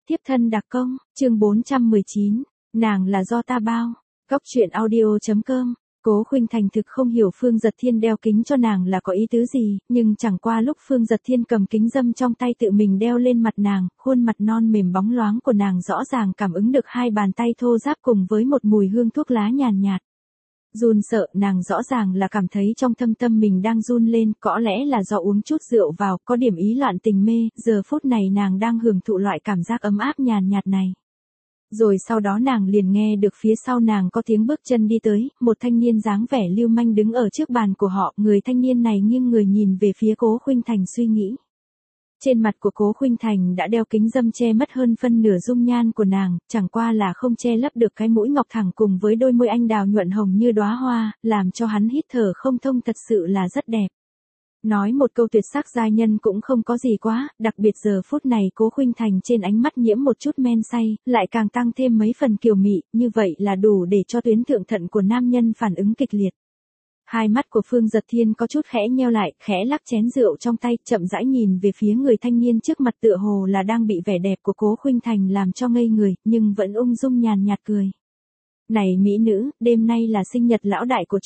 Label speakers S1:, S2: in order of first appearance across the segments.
S1: Tiếp thân đặc công, chương 419, nàng là do ta bao. Góc truyện audio.com. Cố Khuynh Thành thực không hiểu Phương Dật Thiên đeo kính cho nàng là có ý tứ gì, nhưng chẳng qua lúc Phương Dật Thiên cầm kính dâm trong tay tự mình đeo lên mặt nàng, khuôn mặt non mềm bóng loáng của nàng rõ ràng cảm ứng được hai bàn tay thô ráp cùng với một mùi hương thuốc lá nhàn nhạt. Run sợ, nàng rõ ràng là cảm thấy trong thâm tâm mình đang run lên, có lẽ là do uống chút rượu vào, có điểm ý loạn tình mê, giờ phút này nàng đang hưởng thụ loại cảm giác ấm áp nhàn nhạt này. Rồi sau đó nàng liền nghe được phía sau nàng có tiếng bước chân đi tới, một thanh niên dáng vẻ lưu manh đứng ở trước bàn của họ, người thanh niên này nghiêng người nhìn về phía Cố Khuynh Thành suy nghĩ. Trên mặt của Cố Khuynh Thành đã đeo kính dâm che mất hơn phân nửa dung nhan của nàng, chẳng qua là không che lấp được cái mũi ngọc thẳng cùng với đôi môi anh đào nhuận hồng như đóa hoa, làm cho hắn hít thở không thông, thật sự là rất đẹp. Nói một câu tuyệt sắc giai nhân cũng không có gì quá, đặc biệt giờ phút này Cố Khuynh Thành trên ánh mắt nhiễm một chút men say, lại càng tăng thêm mấy phần kiều mị, như vậy là đủ để cho tuyến thượng thận của nam nhân phản ứng kịch liệt. Hai mắt của Phương Dật Thiên có chút khẽ nheo lại, khẽ lắc chén rượu trong tay, chậm rãi nhìn về phía người thanh niên trước mặt, tựa hồ là đang bị vẻ đẹp của Cố Khuynh Thành làm cho ngây người, nhưng vẫn ung dung nhàn nhạt cười. Này mỹ nữ, đêm nay là sinh nhật lão đại của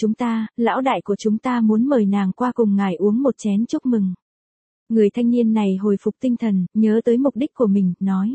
S1: chúng ta muốn mời nàng qua cùng ngài uống một chén chúc mừng. Người thanh niên này hồi phục tinh thần, nhớ tới mục đích của mình, nói.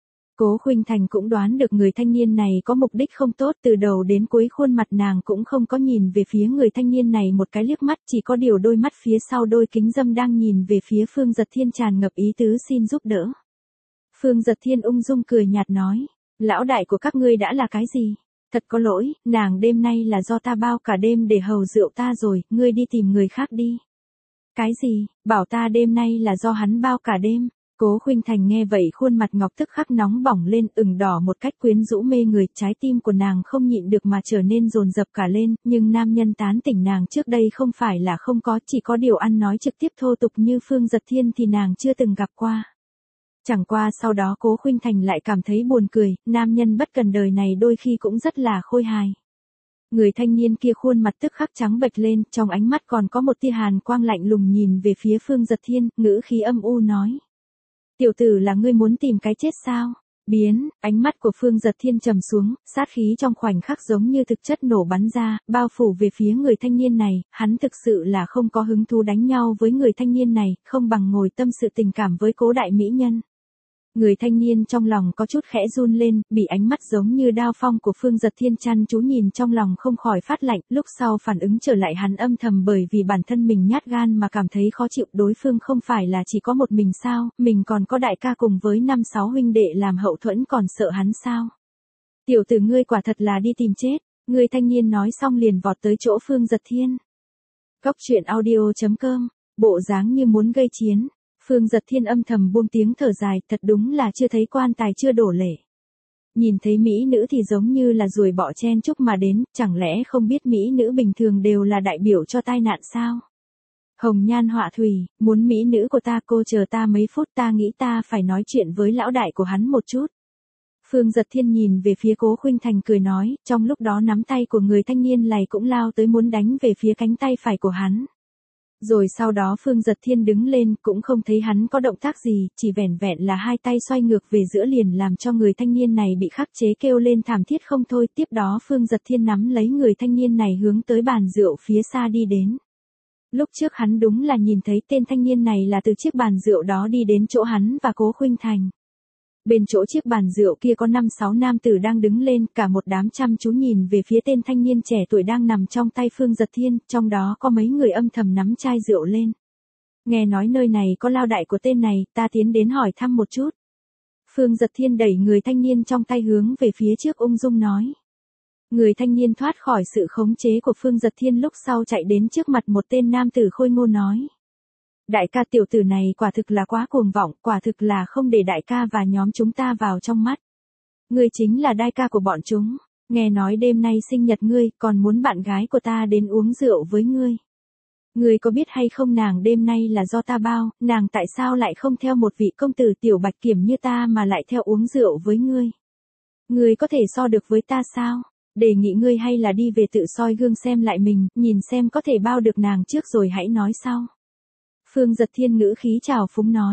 S1: Cố Khuynh Thành cũng đoán được người thanh niên này có mục đích không tốt, từ đầu đến cuối khuôn mặt nàng cũng không có nhìn về phía người thanh niên này một cái liếc mắt, chỉ có điều đôi mắt phía sau đôi kính dâm đang nhìn về phía Phương Dật Thiên tràn ngập ý tứ xin giúp đỡ. Phương Dật Thiên ung dung cười nhạt nói, lão đại của các ngươi đã là cái gì? Thật có lỗi, nàng đêm nay là do ta bao cả đêm để hầu rượu ta rồi, ngươi đi tìm người khác đi. Cái gì, bảo ta đêm nay là do hắn bao cả đêm? Cố Khuynh Thành nghe vậy khuôn mặt ngọc tức khắc nóng bỏng lên, ửng đỏ một cách quyến rũ mê người, trái tim của nàng không nhịn được mà trở nên dồn dập cả lên, nhưng nam nhân tán tỉnh nàng trước đây không phải là không có, chỉ có điều ăn nói trực tiếp thô tục như Phương Dật Thiên thì nàng chưa từng gặp qua. Chẳng qua sau đó Cố Khuynh Thành lại cảm thấy buồn cười, nam nhân bất cần đời này đôi khi cũng rất là khôi hài. Người thanh niên kia khuôn mặt tức khắc trắng bệch lên, trong ánh mắt còn có một tia hàn quang lạnh lùng nhìn về phía Phương Dật Thiên, ngữ khí âm u nói. Tiểu tử là ngươi muốn tìm cái chết sao? Biến, ánh mắt của Phương Dật Thiên trầm xuống, sát khí trong khoảnh khắc giống như thực chất nổ bắn ra, bao phủ về phía người thanh niên này, hắn thực sự là không có hứng thú đánh nhau với người thanh niên này, không bằng ngồi tâm sự tình cảm với Cố đại mỹ nhân. Người thanh niên trong lòng có chút khẽ run lên, bị ánh mắt giống như đao phong của Phương Dật Thiên chăn chú nhìn trong lòng không khỏi phát lạnh, lúc sau phản ứng trở lại hắn âm thầm bởi vì bản thân mình nhát gan mà cảm thấy khó chịu, đối phương không phải là chỉ có một mình sao, mình còn có đại ca cùng với 5-6 huynh đệ làm hậu thuẫn còn sợ hắn sao. Tiểu tử ngươi quả thật là đi tìm chết, người thanh niên nói xong liền vọt tới chỗ Phương Dật Thiên. Góc truyện audio.com, bộ dáng như muốn gây chiến. Phương Dật Thiên âm thầm buông tiếng thở dài, thật đúng là chưa thấy quan tài chưa đổ lệ. Nhìn thấy mỹ nữ thì giống như là ruồi bọ chen chúc mà đến, chẳng lẽ không biết mỹ nữ bình thường đều là đại biểu cho tai nạn sao? Hồng nhan họa thủy, muốn mỹ nữ của ta, cô chờ ta mấy phút, ta nghĩ ta phải nói chuyện với lão đại của hắn một chút. Phương Dật Thiên nhìn về phía Cố Khuynh Thành cười nói, trong lúc đó nắm tay của người thanh niên này cũng lao tới muốn đánh về phía cánh tay phải của hắn. Rồi sau đó Phương Dật Thiên đứng lên, cũng không thấy hắn có động tác gì, chỉ vẻn vẹn là hai tay xoay ngược về giữa liền làm cho người thanh niên này bị khắc chế kêu lên thảm thiết không thôi. Tiếp đó Phương Dật Thiên nắm lấy người thanh niên này hướng tới bàn rượu phía xa đi đến. Lúc trước hắn đúng là nhìn thấy tên thanh niên này là từ chiếc bàn rượu đó đi đến chỗ hắn và Cố Khuynh Thành. Bên chỗ chiếc bàn rượu kia có 5-6 nam tử đang đứng lên, cả một đám chăm chú nhìn về phía tên thanh niên trẻ tuổi đang nằm trong tay Phương Dật Thiên, trong đó có mấy người âm thầm nắm chai rượu lên. Nghe nói nơi này có lao đại của tên này, ta tiến đến hỏi thăm một chút. Phương Dật Thiên đẩy người thanh niên trong tay hướng về phía trước ung dung nói. Người thanh niên thoát khỏi sự khống chế của Phương Dật Thiên lúc sau chạy đến trước mặt một tên nam tử khôi ngô nói. Đại ca, tiểu tử này quả thực là quá cuồng vọng, quả thực là không để đại ca và nhóm chúng ta vào trong mắt. Ngươi chính là đại ca của bọn chúng, nghe nói đêm nay sinh nhật ngươi, còn muốn bạn gái của ta đến uống rượu với ngươi. Ngươi có biết hay không, nàng đêm nay là do ta bao, nàng tại sao lại không theo một vị công tử tiểu bạch kiểm như ta mà lại theo uống rượu với ngươi? Ngươi có thể so được với ta sao? Đề nghị ngươi hay là đi về tự soi gương xem lại mình, nhìn xem có thể bao được nàng trước rồi hãy nói sau. Phương Dật Thiên ngữ khí trào phúng nói.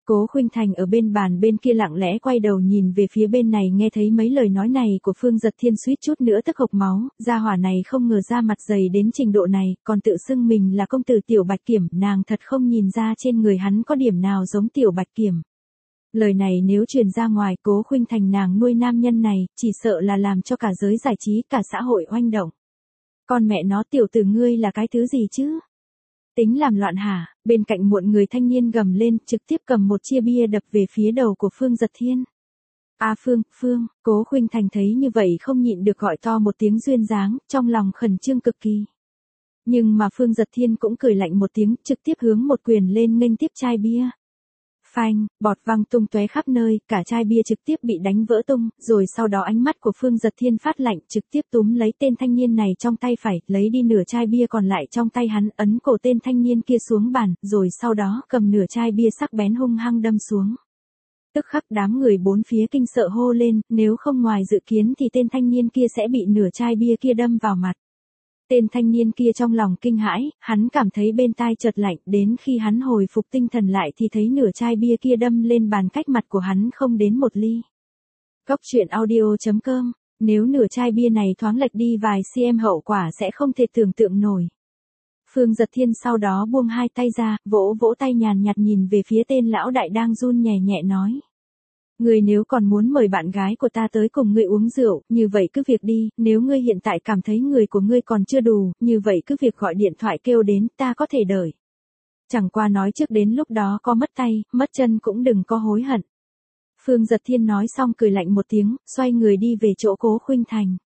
S1: Cố Khuynh Thành ở bên bàn bên kia lặng lẽ quay đầu nhìn về phía bên này, nghe thấy mấy lời nói này của Phương Giật Thiên suýt chút nữa tức hộc máu, gia hỏa này không ngờ ra mặt dày đến trình độ này, còn tự xưng mình là công tử Tiểu Bạch Kiểm, nàng thật không nhìn ra trên người hắn có điểm nào giống Tiểu Bạch Kiểm. Lời này nếu truyền ra ngoài, Cố Khuynh Thành nàng nuôi nam nhân này, chỉ sợ là làm cho cả giới giải trí, cả xã hội oanh động. Con mẹ nó, tiểu tử ngươi là cái thứ gì chứ? Tính làm loạn hả? Bên cạnh một người thanh niên gầm lên, trực tiếp cầm một chia bia đập về phía đầu của Phương Giật Thiên. A Phương, Cố Khuynh Thành thấy như vậy không nhịn được gọi to một tiếng duyên dáng, trong lòng khẩn trương cực kỳ. Nhưng mà Phương Giật Thiên cũng cười lạnh một tiếng, trực tiếp hướng một quyền lên nghênh tiếp chai bia. Phanh, bọt văng tung tóe khắp nơi, cả chai bia trực tiếp bị đánh vỡ tung, rồi sau đó ánh mắt của Phương Giật Thiên phát lạnh, trực tiếp túm lấy tên thanh niên này trong tay phải, lấy đi nửa chai bia còn lại trong tay hắn, ấn cổ tên thanh niên kia xuống bàn, rồi sau đó cầm nửa chai bia sắc bén hung hăng đâm xuống. Tức khắc đám người bốn phía kinh sợ hô lên, nếu không ngoài dự kiến thì tên thanh niên kia sẽ bị nửa chai bia kia đâm vào mặt. Tên thanh niên kia trong lòng kinh hãi, hắn cảm thấy bên tai chợt lạnh, đến khi hắn hồi phục tinh thần lại thì thấy nửa chai bia kia đâm lên bàn cách mặt của hắn không đến một ly. Góc truyện audio.com, nếu nửa chai bia này thoáng lệch đi vài cm hậu quả sẽ không thể tưởng tượng nổi. Phương Giật Thiên sau đó buông hai tay ra, vỗ vỗ tay nhàn nhạt nhìn về phía tên lão đại đang run nhẹ nhẹ nói. Ngươi nếu còn muốn mời bạn gái của ta tới cùng ngươi uống rượu, như vậy cứ việc đi, nếu ngươi hiện tại cảm thấy người của ngươi còn chưa đủ, như vậy cứ việc gọi điện thoại kêu đến, ta có thể đợi. Chẳng qua nói trước đến lúc đó có mất tay, mất chân cũng đừng có hối hận. Phương Giật Thiên nói xong cười lạnh một tiếng, xoay người đi về chỗ Cố Khuynh Thành.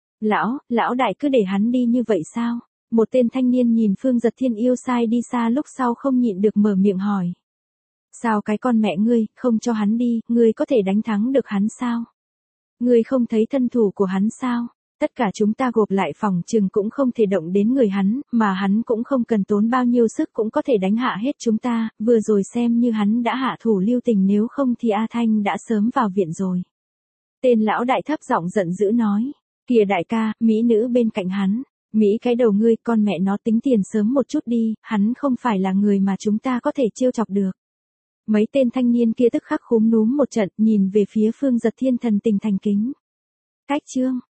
S1: Lão đại cứ để hắn đi như vậy sao? Một tên thanh niên nhìn Phương Giật Thiên yêu sai đi xa lúc sau không nhịn được mở miệng hỏi. Sao cái con mẹ ngươi, không cho hắn đi, ngươi có thể đánh thắng được hắn sao? Ngươi không thấy thân thủ của hắn sao? Tất cả chúng ta gộp lại phòng chừng cũng không thể động đến người hắn, mà hắn cũng không cần tốn bao nhiêu sức cũng có thể đánh hạ hết chúng ta, vừa rồi xem như hắn đã hạ thủ lưu tình, nếu không thì A Thanh đã sớm vào viện rồi. Tên lão đại thấp giọng giận dữ nói, kìa đại ca, mỹ nữ bên cạnh hắn. Mỹ cái đầu ngươi, con mẹ nó tính tiền sớm một chút đi, hắn không phải là người mà chúng ta có thể trêu chọc được. Mấy tên thanh niên kia tức khắc khúm núm một trận, nhìn về phía Phương Giật Thiên thần tình thành kính. Cách chương